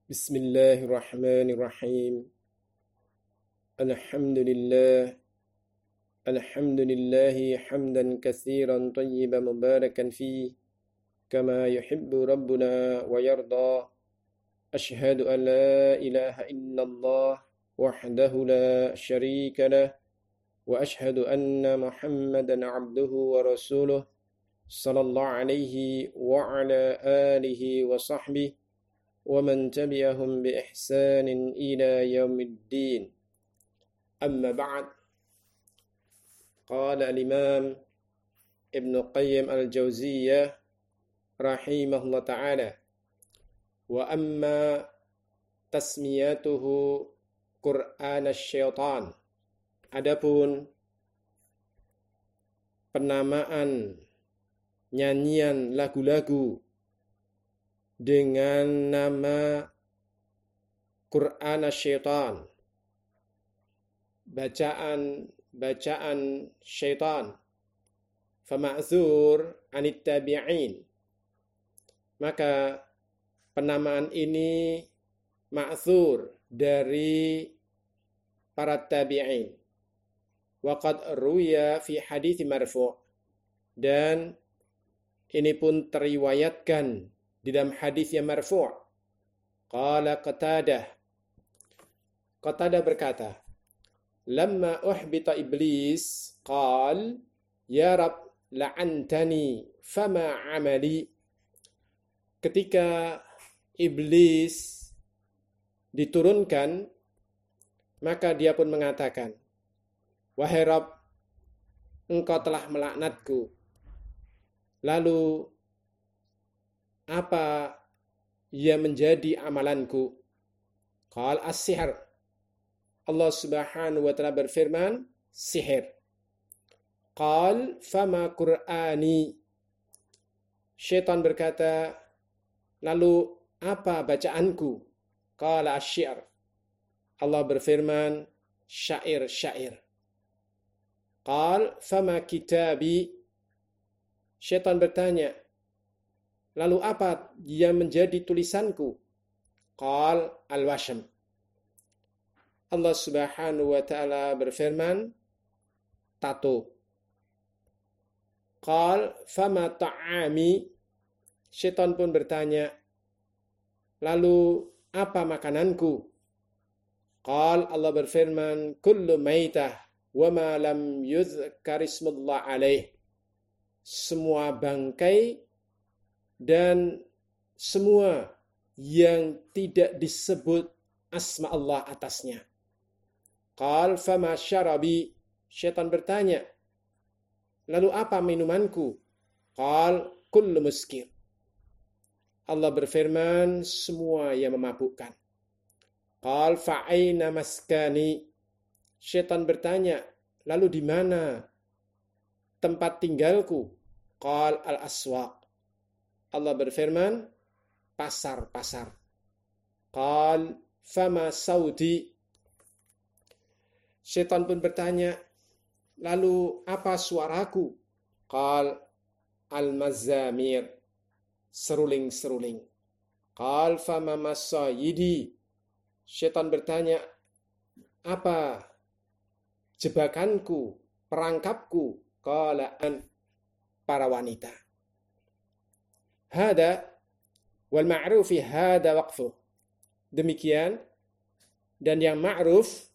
Bismillahirrahmanirrahim. Alhamdulillah. Alhamdulillahi hamdan katsiran tayyiban mubarakan fi kama yuhibbu rabbuna wa yarda. Ashhadu an la ilaha illallah wahdahu la syarika lah wa ashhadu anna Muhammadan abduhu wa rasuluh sallallahu alaihi wa ala alihi wa sahbihi ومن تبعهم بإحسان إلى يوم الدين أما بعد قال الإمام ابن قيم الجوزية رحمه الله تعالى وأما تسميته قرآن الشيطان adapun penamaan nyanyian lagu-lagu dengan nama Quran Syaitan, bacaan syaitan, fama'zur anit tabi'in, maka penamaan ini ma'zur dari para tabi'in. Wa qad ruya fi hadits marfu', dan ini pun teriwayatkan di dalam hadis yang marfu'. Qala Qatadah berkata, lamma uhbita iblis qal ya rab la'antani fama amali. Ketika iblis diturunkan, maka dia pun mengatakan, wahai Rabb, engkau telah melaknatku, lalu apa yang menjadi amalanku? Qal as-sihr. Allah Subhanahu wa ta'ala berfirman, sihir. Qal fama Qur'ani. Syaitan berkata, lalu apa bacaanku? Qala asy-syi'r. Allah berfirman, syair. Qal fama kitabi. Syaitan bertanya, lalu apa yang menjadi tulisanku? Qal al-washm. Allah Subhanahu wa ta'ala berfirman, tato. Qal fama ta'ami. Syaitan pun bertanya, lalu apa makananku? Qal, Allah berfirman, kullu maitah wa ma lam yuzkar ismullah alaih. Semua bangkai dan semua yang tidak disebut asma Allah atasnya. Qal fama syarabi. Syaitan bertanya, lalu apa minumanku? Qal kullu muskir. Allah berfirman, semua yang memabukkan. Qal fa'aina maskani. Syaitan bertanya, lalu di mana tempat tinggalku? Qal al-aswaq. Allah berfirman, pasar-pasar. Qal fama saudi. Syaitan pun bertanya, lalu apa suaraku? Qal al-mazamir. Seruling-seruling. Qal fama masayidi. Syaitan bertanya, apa jebakanku, perangkapku? Qala an. Para wanita. Hada wal ma'rufi hada waqfu. Demikian, dan yang ma'ruf,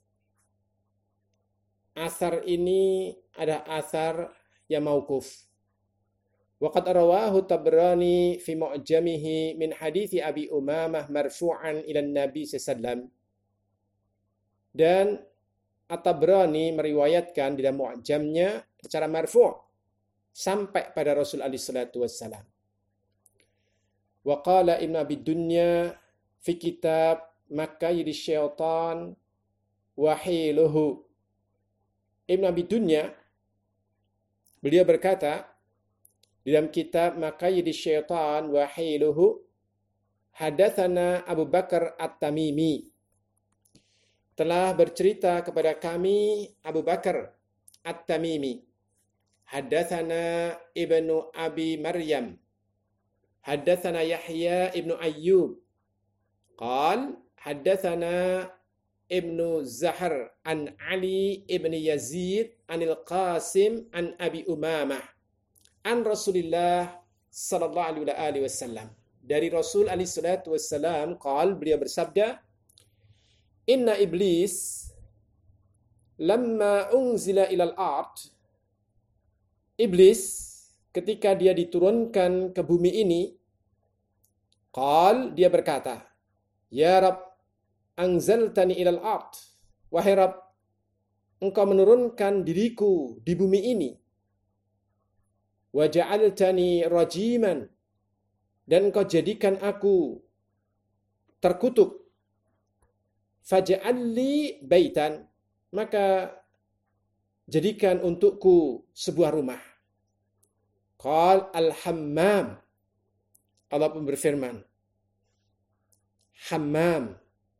asar ini ada asar yang mauquf. Wa qad rawahu Tabrani fi mu'jamihi min hadithi Abi Umamah marfu'an ila Nabi sallallahu. Dan At-Tabrani meriwayatkan di dalam mu'jamnya secara marfu' sampai pada Rasul alaihi salatu wassalam. Wa qala Ibn Abi Dunya fi kitab Makayyid Syaitan wa Hiluhu. Ibn Abi Dunya, beliau berkata di dalam kitab Makayyid Syaitan wa Hiluhu, hadatsana Abu Bakar At-Tamimi, telah bercerita kepada kami Abu Bakar At-Tamimi. Hadatsana Ibnu Abi Maryam. Hadatsana Yahya ibnu Ayyub. Qal haddatsana Ibnu Zahar an Ali ibn Yazid anil Qasim an Abi Umamah an Rasulillah sallallahu alaihi wasallam. Dari Rasul alaihi salatu wassalam, qal, beliau bersabda, inna iblis lamma unzila ilal ard, iblis ketika dia diturunkan ke bumi ini, qal, dia berkata, ya Rabb, anzaltani ilal ard, wahai Rabb, engkau menurunkan diriku di bumi ini, wa ja'altani rajiman, dan engkau jadikan aku terkutuk, faj'alli baitan, maka jadikan untukku sebuah rumah. Qal al-hammam, Allah pun berfirman, hammam,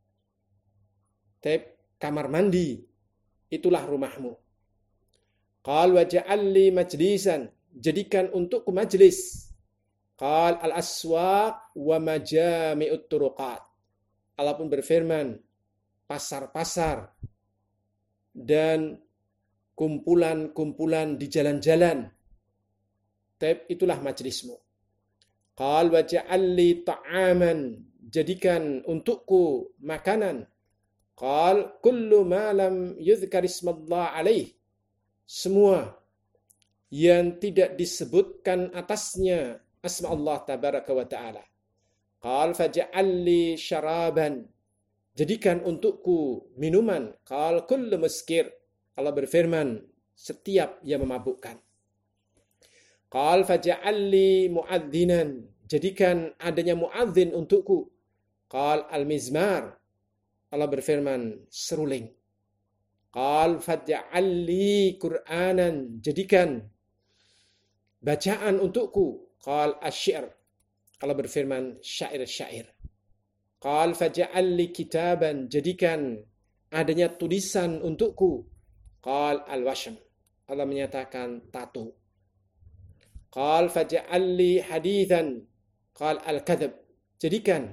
kamar mandi, itulah rumahmu. Qal waj'alli majlisan, jadikan untukku majlis. Qal al-aswaq wa majami'ut turuqat, Allah pun berfirman, pasar-pasar dan kumpulan-kumpulan di jalan-jalan, itulah majlismu. Qal waj'alli ta'aman, jadikan untukku makanan. Qal kullu ma lam yuzkar ismallah alaih, semua yang tidak disebutkan atasnya asma Allah tabaraka wa ta'ala. Qal faj'alli syaraban, jadikan untukku minuman. Qal kullu muskir, Allah berfirman, setiap yang memabukkan. Qal faj'alli mu'adzinan, jadikan adanya muadzin untukku. Qal al-mizmar, Allah berfirman, seruling. Qal faj'alli Qur'anan, jadikan bacaan untukku. Qal asy-syi'r, Allah berfirman, syair-syair. Qal faj'alli kitaban, jadikan adanya tulisan untukku. Qal al-washm, Allah menyatakan tato. Qal faj'alli hadithan, qal al-kadhib, jadikan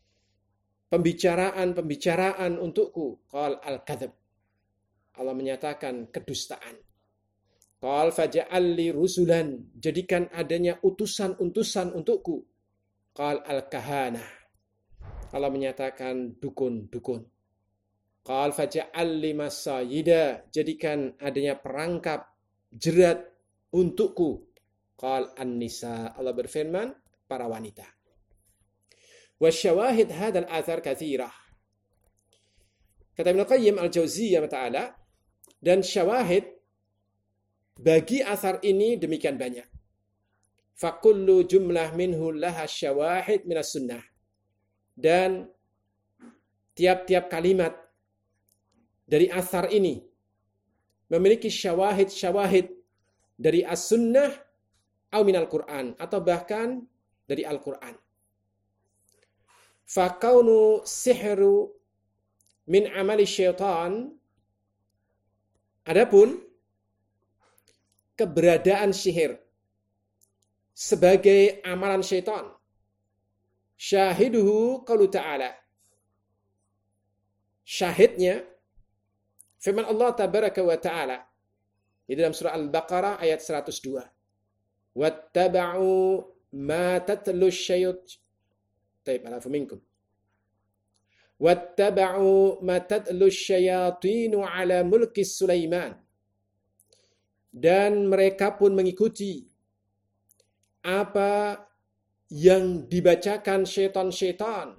pembicaraan untukku. Qal al-kadhib, Allah menyatakan kedustaan. Qal faj'alli rusulan, jadikan adanya utusan-utusan untukku. Qal al-kahanah, Allah menyatakan dukun-dukun. Qal faj'alli masayida, jadikan adanya perangkap jerat untukku. Qal an-nisa, Allah berfirman, para wanita. Wa syawahid hadzal athar katsirah. Kata Ibnu Qayyim al-Jauziyah ta'ala, dan syawahid bagi asar ini demikian banyak. Fakullu jumlah minhu laha syawahid minas sunnah. Dan tiap-tiap kalimat dari asar ini memiliki syawahid dari as-sunnah atau minal Qur'an, atau bahkan dari Al-Qur'an. Fakaunu sihru min amali syaitan, adapun keberadaan sihir sebagai amalan syaitan, syahiduhu qaulu ta'ala, syahidnya firman Allah tabaraka wa ta'ala di dalam surah Al-Baqarah ayat 102. Wattaba'u ma tatlu syayat. Taib alafu minkum. Wattaba'u ma tatlu syayatinu ala mulki Sulaiman. Dan mereka pun mengikuti apa yang dibacakan syaitan-syaitan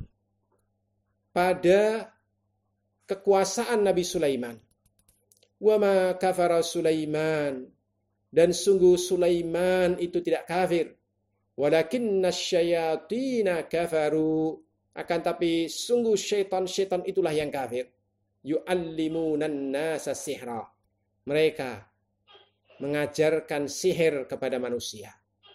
pada kekuasaan Nabi Sulaiman. Wa ma kafara Sulaiman, dan sungguh Sulaiman itu tidak kafir. Walakinna syayatina kafaru, akan tapi sungguh syaitan-syaitan itulah yang kafir. Yu'allimunan nasa sihra, mereka mengajarkan sihir kepada manusia.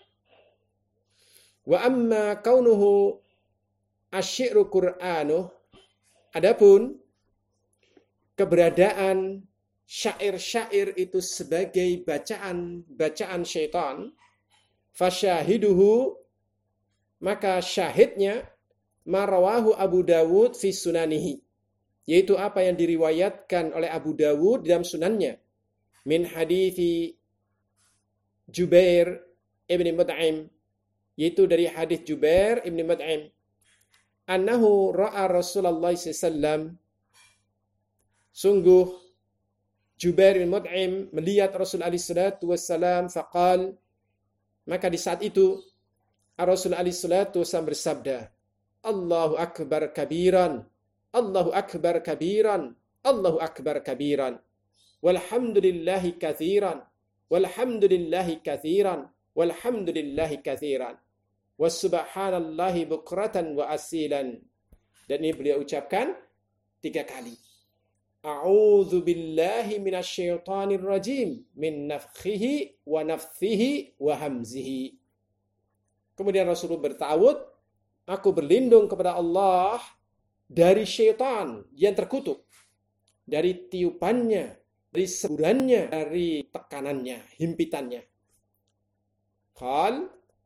Wa amma kaunuhu asyi'ru Qur'anuh, adapun keberadaan syair-syair itu sebagai bacaan syaitan, fasyahiduhu, maka syahidnya marawahu Abu Dawud fi sunanihi, yaitu apa yang diriwayatkan oleh Abu Dawud dalam sunannya, min hadithi Jubair ibn Mut'im, yaitu dari hadis Jubair ibn Mut'im, annahu ra'a Rasulullah SAW, sungguh Jubair bin Mut'im melihat Rasul alaihi salatu wassalam, faqal, maka di saat itu Rasul alaihi salatu wassalam bersabda, Allahu akbar kabiran, Allahu akbar kabiran, Allahu akbar kabiran, walhamdulillahi katsiran, walhamdulillahi katsiran, walhamdulillahi katsiran, wassubhanallahi bukratan wa asilan. Dan ini beliau ucapkan 3 kali. A'udzu billahi minasyaitonir rajim min nafthihi wa nafthihi wa hamzihi. Kemudian Rasulullah bertawud, aku berlindung kepada Allah dari syaitan yang terkutuk, dari tiupannya, dari semburannya, dari tekanannya, himpitannya. Qal,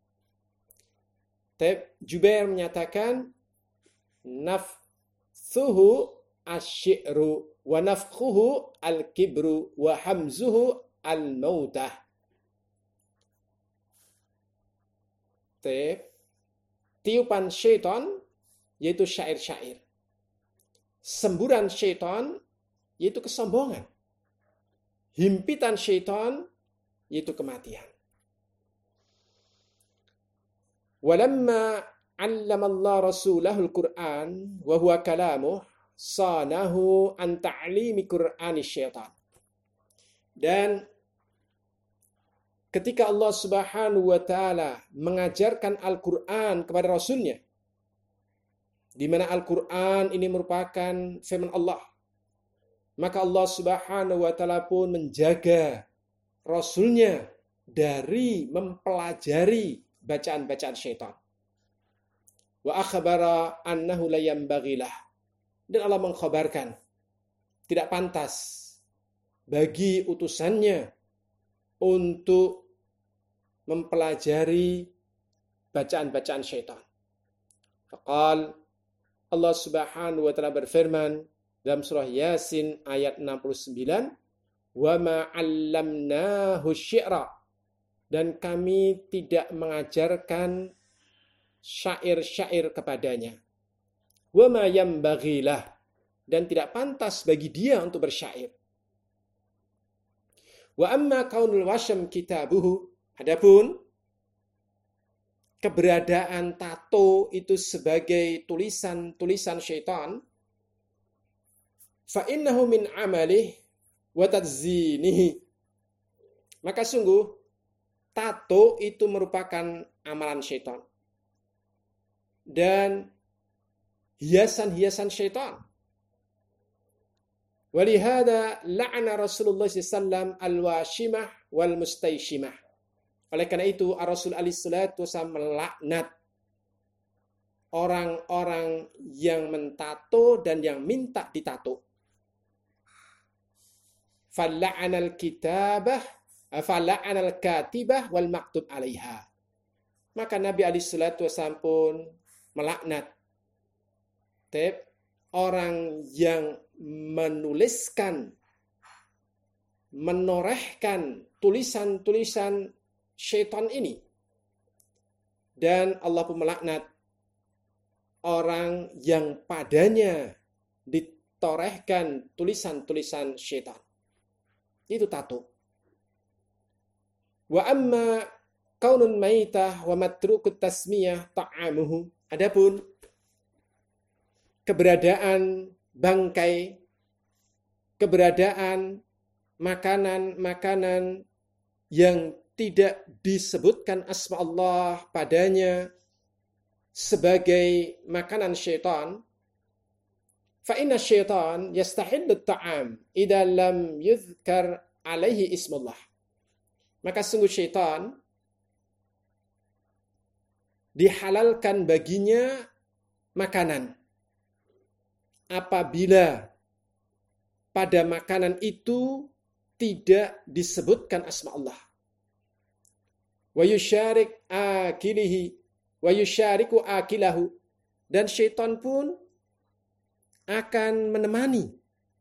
Jubair menyatakan, nafthuhu asy-syi'ru wa nafkhuhu al-kibru wa hamzuhu al-mautah. Tiupan syaitan yaitu syair-syair. Semburan syaitan yaitu kesombongan. Himpitan syaitan yaitu kematian. Walamma 'allama Allah rasulahul Qur'an wa huwa kalamuh sanahu an ta'limi Qur'ani syaitan. Dan ketika Allah Subhanahu wa taala mengajarkan Al-Qur'an kepada Rasulnya, di mana Al-Qur'an ini merupakan firman Allah, maka Allah Subhanahu wa taala pun menjaga Rasulnya dari mempelajari bacaan-bacaan syaitan. Wa akhbara annahu la yanbaghilah. Dan Allah mengkhabarkan, tidak pantas bagi utusannya untuk mempelajari bacaan-bacaan syaitan. Faqal, Allah Subhanahu wa taala berfirman dalam surah Yasin ayat 69, "Wa ma 'allamnahu syi'ra." Dan kami tidak mengajarkan syair-syair kepadanya. Wa ma yanbaghilah, dan tidak pantas bagi dia untuk bersyair. Wa amma kaunul wasyam kitabuhu, adapun keberadaan tato itu sebagai tulisan-tulisan syaitan, fa innahu min amalih wa tadzinihi, maka sungguh tato itu merupakan amalan syaitan dan hiasan-hiasan syaitan. Walihada la'ana Rasulullah SAW al-washimah wal mustayshimah. Oleh karena itu Rasul alaihi salatu wasallam melaknat orang-orang yang mentato dan yang minta ditato. Fala'anal kitabah, fala'anal katibah wal maktub alaiha. Maka Nabi alaihi salatu wasallam pun melaknat orang yang menuliskan, menorehkan tulisan-tulisan syaitan ini. Dan Allah pun melaknat orang yang padanya ditorehkan tulisan-tulisan syaitan. Itu tato. Wa amma kaunun maitah wa matrukut tasmiyah ta'amuhu. Adapun keberadaan bangkai, keberadaan makanan-makanan yang tidak disebutkan asma Allah padanya sebagai makanan syaitan, fa inna syaitan yastahillu at-ta'am idza lam yuzkar alaihi ismullah. Maka sungguh syaitan dihalalkan baginya makanan apabila pada makanan itu tidak disebutkan asma Allah. Wa yusyariku akilahu, Dan syaitan pun akan menemani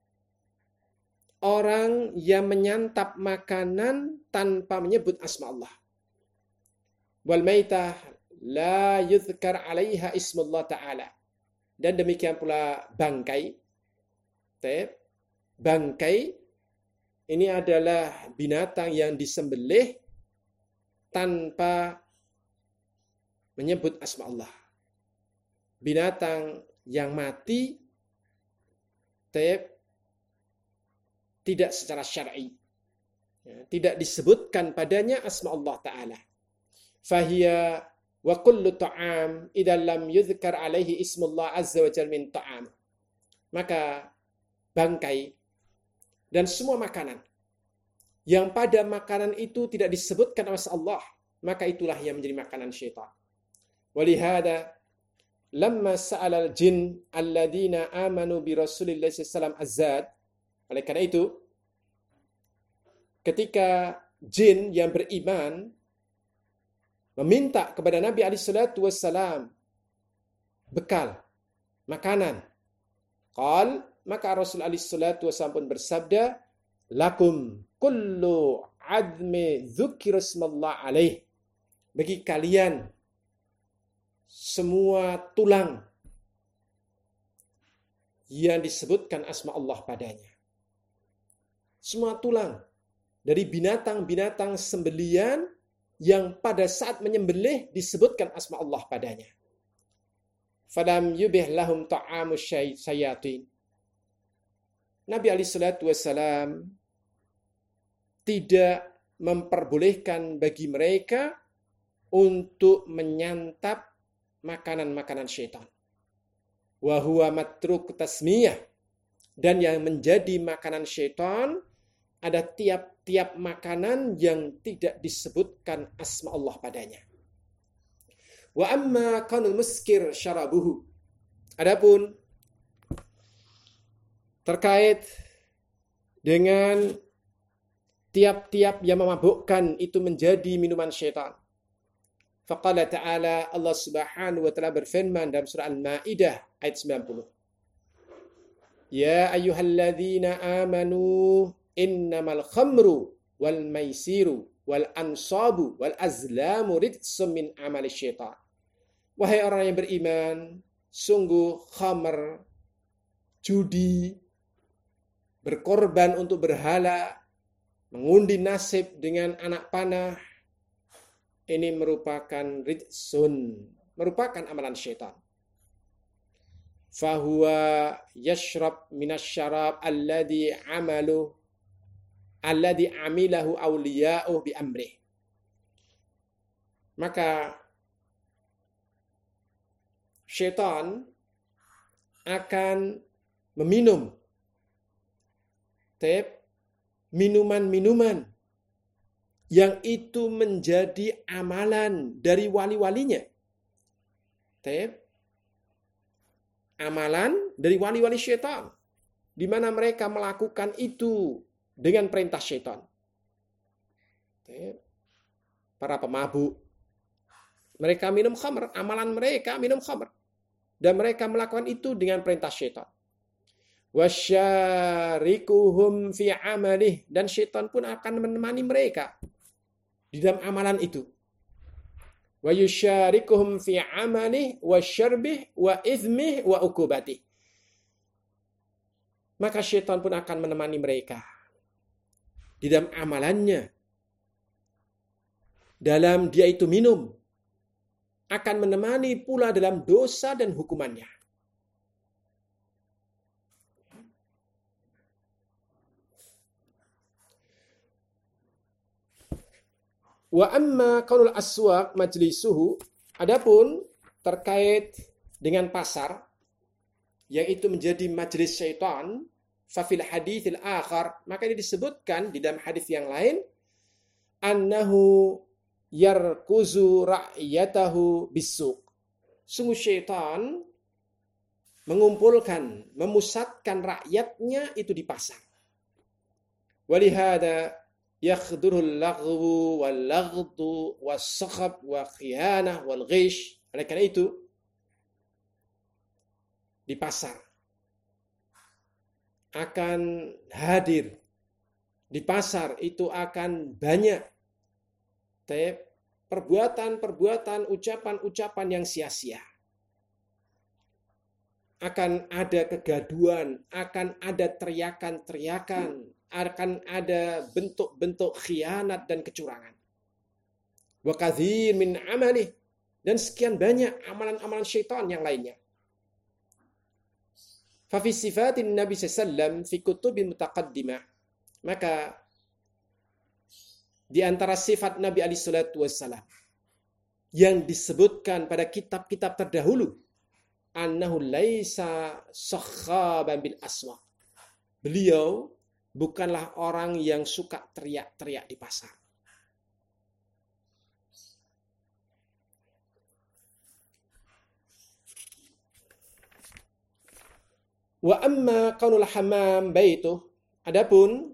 orang yang menyantap makanan tanpa menyebut asma Allah. Wal maitah la yuzkar 'alaiha ismullah ta'ala. Dan demikian pula bangkai. Bangkai ini adalah binatang yang disembelih tanpa menyebut asma Allah. Binatang yang mati tidak secara syar'i, tidak disebutkan padanya asma Allah Ta'ala. Fahiya wa kullu ta'am idza lam yuzkar alaihi ismullah azza wa jalla min ta'am. Maka bangkai dan semua makanan yang pada makanan itu tidak disebutkan nama Allah, maka itulah yang menjadi makanan syaitan. Walihada lamma sa'ala al-jin alladhina amanu bi Rasulillah sallallahu alaihi wasallam az-zad. Oleh karena itu, ketika jin yang beriman meminta kepada Nabi alaihi salatu wassalam bekal, makanan, maka Rasul alaihi salatu wassalam pun bersabda, lakum kullu admi dzukira ismallah alaih. Bagi kalian semua tulang yang disebutkan asma Allah padanya. Semua tulang dari binatang-binatang sembelian yang pada saat menyembelih disebutkan asma Allah padanya. Falam yubih lahum ta'amus syayatin. Nabi alaihi salatu wassalam tidak memperbolehkan bagi mereka untuk menyantap makanan-makanan syaitan. Wa huwa matruk tasmiyah. Dan yang menjadi makanan syaitan ada tiap-tiap makanan yang tidak disebutkan asma Allah padanya. Wa amma kanul muskir syarabuhu. Adapun terkait dengan tiap-tiap yang memabukkan itu menjadi minuman syaitan. Faqala ta'ala, Allah subhanahu wa ta'ala berfirman dalam surah Al-Ma'idah ayat 90. Ya ayyuhalladzina amanu innamal khamru wal maisiru wal ansabu wal azlamu rijsum min amali syaitan. Wahai orang yang beriman, sungguh khamr, judi, berkorban untuk berhala, mengundi nasib dengan anak panah, ini merupakan rijsun, merupakan amalan syaitan. Fahuwa yashrab minasyarab alladhi amilahu awliya'uh bi amrih. Maka syaitan akan meminum minuman-minuman yang itu menjadi amalan dari wali-walinya. Amalan dari wali-wali syaitan. Di mana mereka melakukan itu dengan perintah syaitan. Para pemabuk. Mereka minum khamr. Amalan mereka minum khamr. Dan mereka melakukan itu dengan perintah syaitan. Wasyarikuhum fi amalih. Dan syaitan pun akan menemani mereka di dalam amalan itu. Wa yusyarikuhum fi amalih wa syarbih wa izmih wa ukubatih. Maka syaitan pun akan menemani mereka di dalam amalannya. Dalam dia itu minum. Akan menemani pula dalam dosa dan hukumannya. Wa amma qaulul aswaq majlisuhu, adapun terkait dengan pasar yang itu menjadi majelis syaitan, fa fil haditsil akhar, maka ini disebutkan di dalam hadis yang lain, annahu yarkuzu ra'yatahu bissuq. Sungguh syaitan mengumpulkan, memusatkan rakyatnya itu di pasar. Walihada yakhdurul laghwu wal laghdu was sakhab wa khiyanah wal ghish. Oleh karena itu di pasar akan hadir. Di pasar itu akan banyak perbuatan-perbuatan, ucapan-ucapan yang sia-sia. Akan ada kegaduhan, akan ada teriakan-teriakan, akan ada bentuk-bentuk khianat dan kecurangan. Wa katsir min amalih, dan sekian banyak amalan-amalan syaitan yang lainnya. Fa fi sifatin Nabi sallallahu fi kutubil mutaqaddimah, maka di antara sifat Nabi alaihi salatu wassalam yang disebutkan pada kitab-kitab terdahulu, annahu laisa sakhaban bil aswaq. Beliau bukanlah orang yang suka teriak-teriak di pasar. Wa amma qaulul hammam baituh, adapun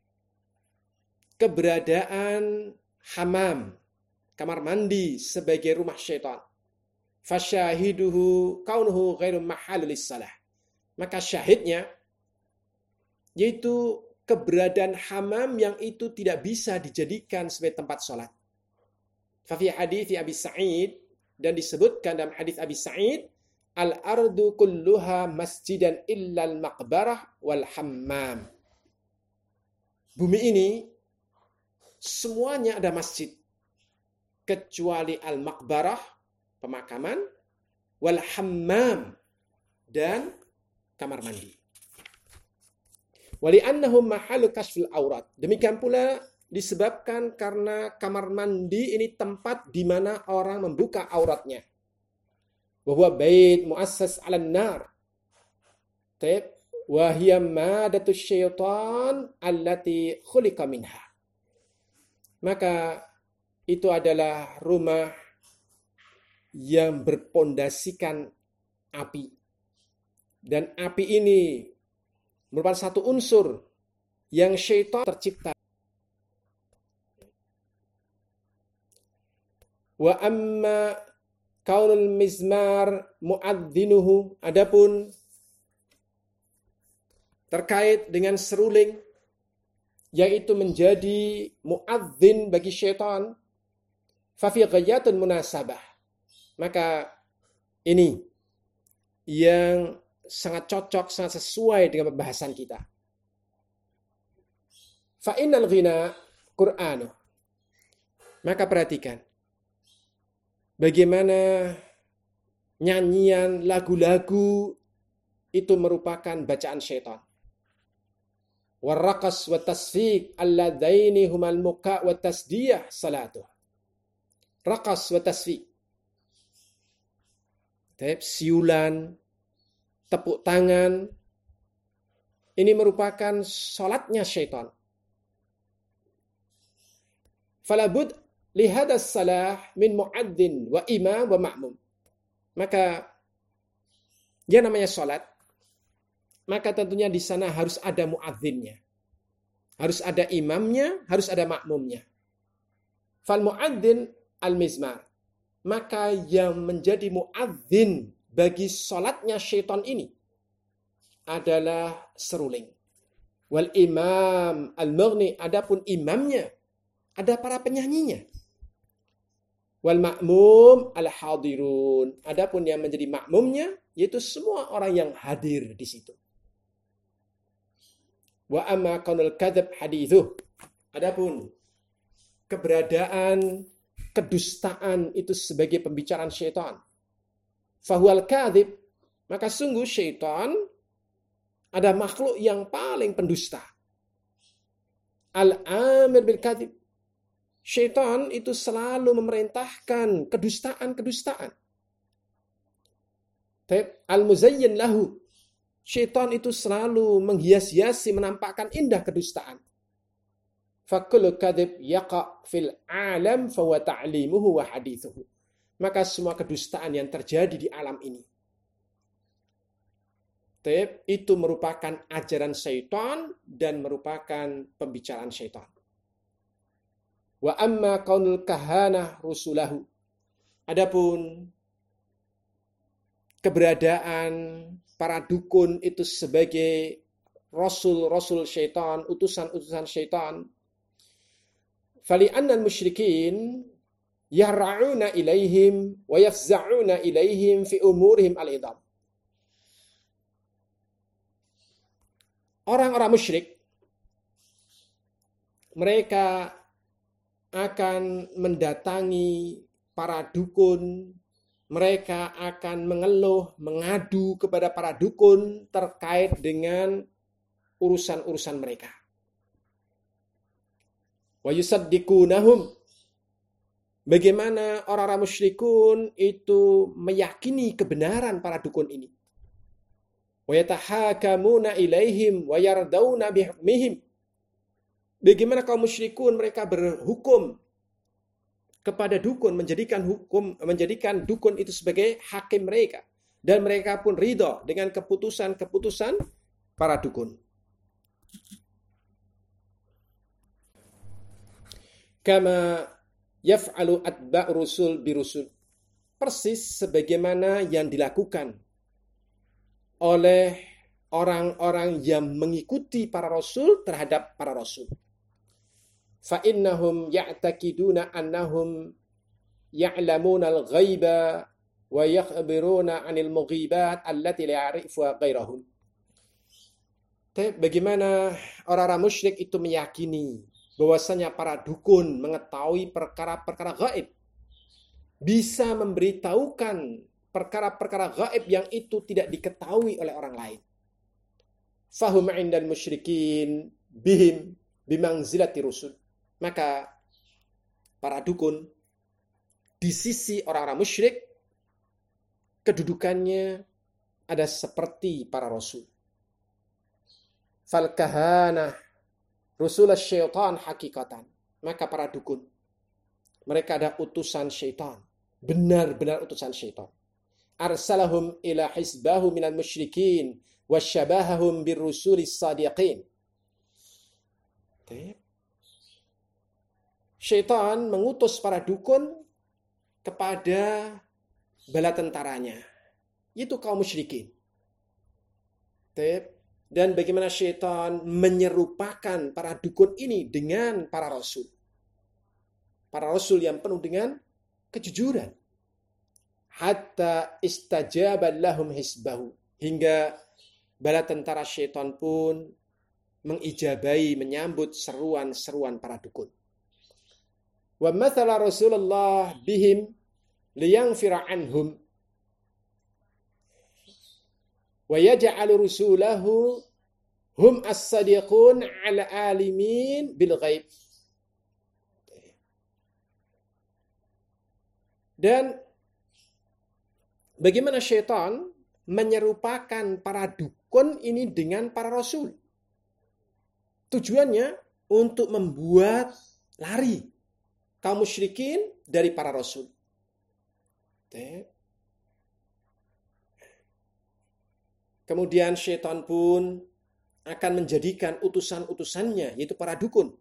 keberadaan hamam, kamar mandi sebagai rumah syaitan, fasyahiduhu kaunuhu ghairu mahalul salah, maka syahidnya yaitu keberadaan hamam yang itu tidak bisa dijadikan sebagai tempat sholat. Fa fi hadits Abi Sa'id, dan disebutkan dalam hadis Abi Sa'id, al-ardu kulluha masjidan illa al-maqbarah wal hammam. Bumi ini semuanya ada masjid kecuali al-maqbarah, pemakaman, wal hammam, dan kamar mandi. Wali annahum mahalu kasfil aurat. Demikian pula disebabkan karena kamar mandi ini tempat di mana orang membuka auratnya. Wa huwa bait muassas 'alan nar. Wa hiya madatu syaitan allati khuliqa minha. Maka itu adalah rumah yang berpondasikan api. Dan api ini merupakan satu unsur yang syaitan tercipta. Wa amma kaunul mizmar mu'adzinuhu, adapun terkait dengan seruling yang itu menjadi muadzin bagi syaitan, fa fi ghayatun munasabah, maka ini yang sangat cocok, sangat sesuai dengan pembahasan kita. Fa innal ghina Qur'anu, maka perhatikan bagaimana nyanyian, lagu-lagu itu merupakan bacaan syaitan. Warraqas wa tasfiq alladzaini humal muka wa tasdiyah salatuh. Raqas wa tasfiq, siulan, tepuk tangan, ini merupakan salatnya syaitan. Falabud lihadas salah min muadzin wa imam wa ma'mum. Maka yang namanya salat, maka tentunya di sana harus ada muadzinnya, harus ada imamnya, harus ada makmumnya. Fal muadzin al mizmar, maka yang menjadi muadzin bagi salatnya syaitan ini adalah seruling. Wal imam al-mughni, adapun imamnya ada para penyanyinya. Wal ma'mum al-hadirun, adapun yang menjadi makmumnya yaitu semua orang yang hadir di situ. Wa amma kaunul kadzab hadithuh, adapun keberadaan kedustaan itu sebagai pembicaraan syaitan, fahuwal kadzib, maka sungguh syaitan ada makhluk yang paling pendusta. Al-amir bil kadzib, syaitan itu selalu memerintahkan kedustaan-kedustaan. Al-muzayyin lahu, syaitan itu selalu menghias-hiasi, menampakkan indah kedustaan. Fakul kadzib yaqa fil alam fahuwa ta'limuhu wa hadithuhu, maka semua kedustaan yang terjadi di alam ini itu merupakan ajaran syaitan dan merupakan pembicaraan syaitan. Wa amma kaunul kahanah rusulahu, adapun keberadaan para dukun itu sebagai rasul-rasul syaitan, utusan-utusan syaitan. Fali'anna al-musyrikin yar'auna ilaihim wa yafza'una ilaihim fi umurihim al-idham. Orang-orang musyrik, mereka akan mendatangi para dukun, mereka akan mengeluh, mengadu kepada para dukun terkait dengan urusan-urusan mereka. Wa yusaddiqunahum. Bagaimana orang-orang musyrikun itu meyakini kebenaran para dukun ini. Wa yatahakamuna ilaihim wa yardawna bihukmihim. Bagaimana kaum musyrikun mereka berhukum kepada dukun, menjadikan dukun itu sebagai hakim mereka, dan mereka pun ridha dengan keputusan-keputusan para dukun. Kama yaf'alu atba' rusul birusul. Persis sebagaimana yang dilakukan oleh orang-orang yang mengikuti para rasul terhadap para rasul. Fa innahum ya'taqiduna annahum ya'lamuna al-ghaiba wa yakhbiruna 'anil mughibat allati la ya'rifuha ghairahum. Bagaimana orang-orang musyrik itu meyakini bahwasanya para dukun mengetahui perkara-perkara gaib, bisa memberitahukan perkara-perkara gaib yang itu tidak diketahui oleh orang lain. Fahum 'indal musyrikin bihim bimanzilati rusul. Maka para dukun di sisi orang-orang musyrik kedudukannya ada seperti para rasul. Fal kahanah rusul syaitan hakikatan. Maka para dukun mereka ada utusan syaitan, benar-benar utusan syaitan. Arsalahum ila hisbahu minal musyrikin wasyabahahum birrusulis sadiqin. Syaitan mengutus para dukun kepada bala tentaranya, yaitu kaum musyrikin. Dan bagaimana syaitan menyerupakan para dukun ini dengan para rasul. Para rasul yang penuh dengan kejujuran. Hatta istajaba lahum hisbahu. Hingga bala tentara syaitan pun mengijabai, menyambut seruan-seruan para dukun. Wa mathala Rasulullah bihim liyaghfira anhum wa yaj'alu rusulahu hum as-sadiqun 'ala alimin bil ghaib. Dan bagaimana syaitan menyerupakan para dukun ini dengan para rasul. Tujuannya untuk membuat lari kaum musyrikin dari para rasul. Kemudian syaitan pun akan menjadikan utusan-utusannya, yaitu para dukun,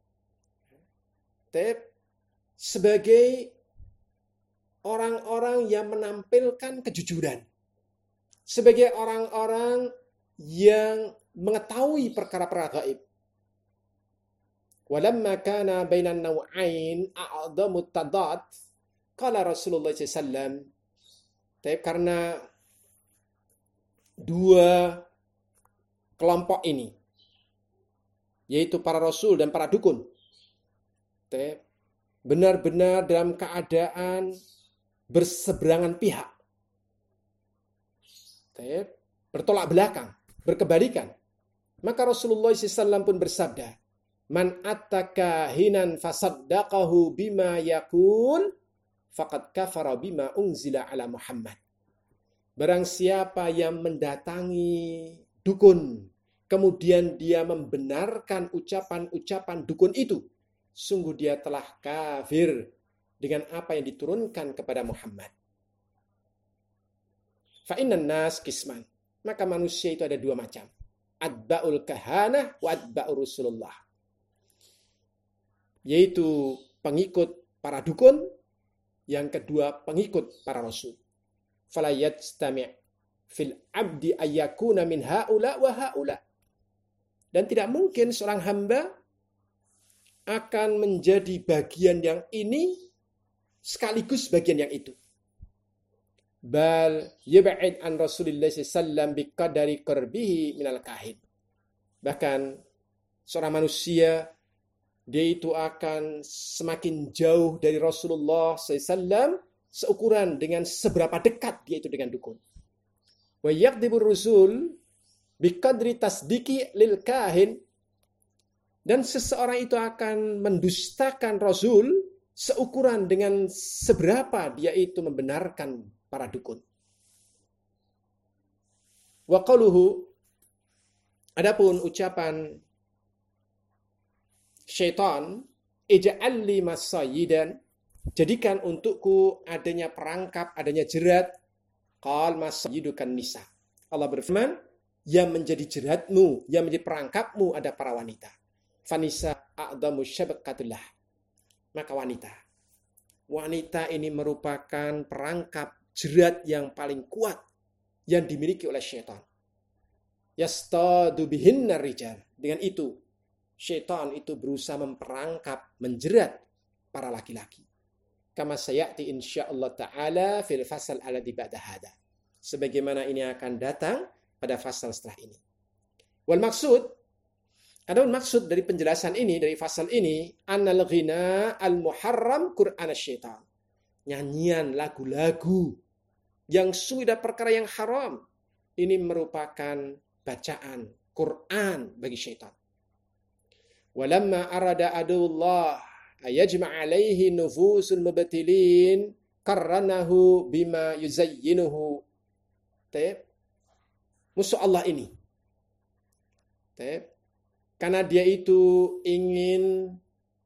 sebagai orang-orang yang menampilkan kejujuran. Sebagai orang-orang yang mengetahui perkara-perkara gaib. Walamma kana bainan naw'ain a'dhamu tadad, qala Rasulullah SAW, karena dua kelompok ini, yaitu para rasul dan para dukun, benar-benar dalam keadaan berseberangan pihak, bertolak belakang, berkebalikan. Maka Rasulullah SAW pun bersabda, man attaka hinan fasaddaqahu bima yakul faqad kafara bima unzila ala Muhammad. Barang siapa yang mendatangi dukun, kemudian dia membenarkan ucapan-ucapan dukun itu, sungguh dia telah kafir dengan apa yang diturunkan kepada Muhammad. Fa innan nas qisman. Maka manusia itu ada dua macam. Atba'ul kahanah wa atba'ur Rasulullah. Yaitu pengikut para dukun, yang kedua pengikut para rasul. Fala yajtami' fil abdi ayyakuna min haula wa haula. Dan tidak mungkin seorang hamba akan menjadi bagian yang ini sekaligus bagian yang itu. Bal yab'id an Rasulillah sallallahu biqadari qurbihi minal kahin. Bahkan seorang manusia dia itu akan semakin jauh dari Rasulullah SAW seukuran dengan seberapa dekat dia itu dengan dukun. Wa yaqdibur rusul biqadri tasdiki lil kahin. Dan seseorang itu akan mendustakan Rasul seukuran dengan seberapa dia itu membenarkan para dukun. Wa qaluhu, adapun ucapan syaitan, ij'al li masayyidan, jadikan untukku adanya perangkap, adanya jerat, qal masayyidukan nisa. Allah berfirman, yang menjadi jeratmu, yang menjadi perangkapmu ada para wanita. Fanisa a'damu syabqatullah. Maka wanita ini merupakan perangkap jerat yang paling kuat yang dimiliki oleh syaitan. Yastadu bihinna rijal. Dengan itu, syaitan itu berusaha memperangkap, menjerat para laki-laki. Kama sayati insyaallah ta'ala fil fasal alladhi ba'da hada. Sebagaimana ini akan datang pada fasal setelah ini. Wal maksud, adapun maksud dari penjelasan ini, dari fasal ini, annal ghina al-muharram Qur'an syaitan. Nyanyian, lagu-lagu yang sudah perkara yang haram. Ini merupakan bacaan Quran bagi syaitan. Walamma arada adullah ayajma' alaihi nufusul mubtilin karranahu bima yuzayyinuhu. Musuh Allah ini. Karena dia itu ingin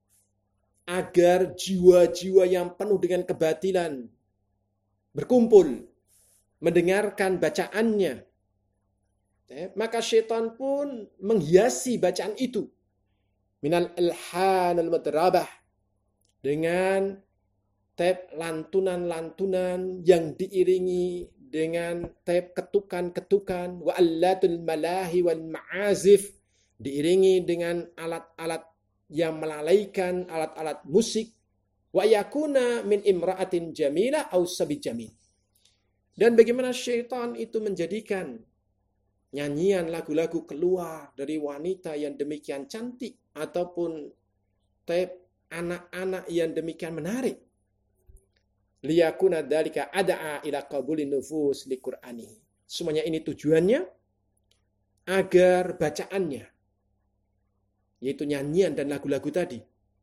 agar jiwa-jiwa yang penuh dengan kebatilan berkumpul, mendengarkan bacaannya. Maka syaitan pun menghiasi bacaan itu. Minal ilhan al-madrabah. Dengan lantunan-lantunan yang diiringi dengan ketukan-ketukan. Wa allatul malahi wal ma'azif. Diiringi dengan alat-alat yang melalaikan, alat-alat musik. Wa yakuna min imra'atin jamilah au sabi jamil. Dan bagaimana syaitan itu menjadikan nyanyian lagu-lagu keluar dari wanita yang demikian cantik ataupun anak-anak yang demikian menarik. Liyakuna dzalika ad'a ila qabulin nufus li Qur'ani. Semuanya ini tujuannya agar bacaannya, yaitu nyanyian dan lagu-lagu tadi,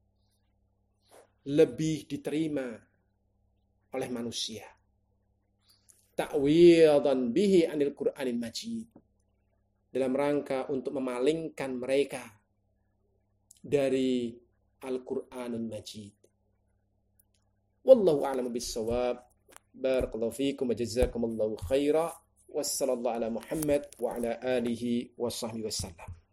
lebih diterima oleh manusia. Ta'widan bihi anil Qur'anil Majid. Dalam rangka untuk memalingkan mereka dari Al-Qur'anul Majid. Wallahu a'lamu bis-shawab. Barakallahu fiikum wa jazakumullahu khaira. Wassallallahu ala Muhammad wa ala alihi wa sahbihi wasallam.